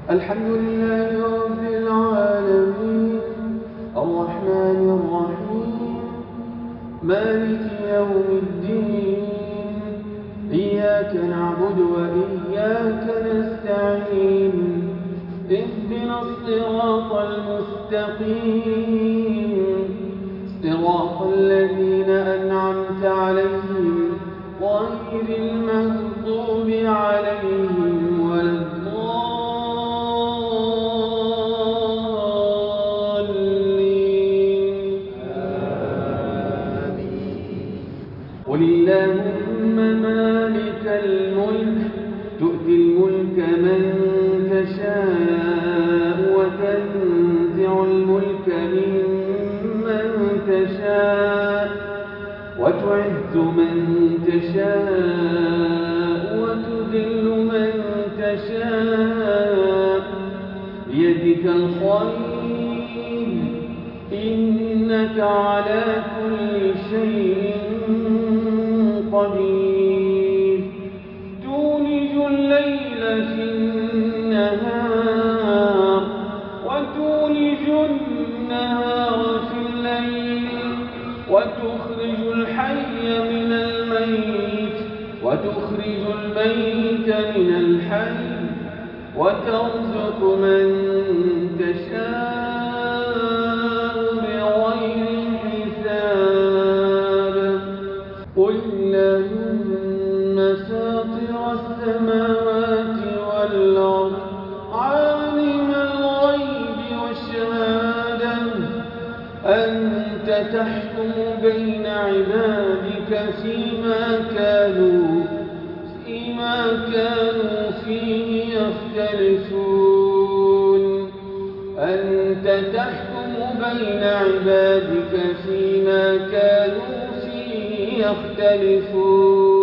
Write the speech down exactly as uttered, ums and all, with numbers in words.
الحمد لله رب العالمين الرحمن الرحيم مالك يوم الدين إياك نعبد وإياك نستعين اهدنا الصراط المستقيم صراط الذين أنعمت عليهم غير المغضوب عليهم ولا الضالين آمين. قل اللهم مالك الملك تؤتي الملك من تشاء وتنزع الملك ممن تشاء وتعز من تشاء وتذل من تشاء بيدك الخير إنك على كل شيء قدير تولج الليل في النهار وتولج النهار في الليل وتخرج الحي من الميت وتخرج الميت من الحي وترزق من تشاء بغير حساب قل اللهم فاطر السماوات والأرض عالم الغيب والشهادة أنت تحكم بين عبادك فيما كانوا فيما كانوا فيه يختلفون أنت تحكم بين عبادك فيما كانوا فيه يختلفون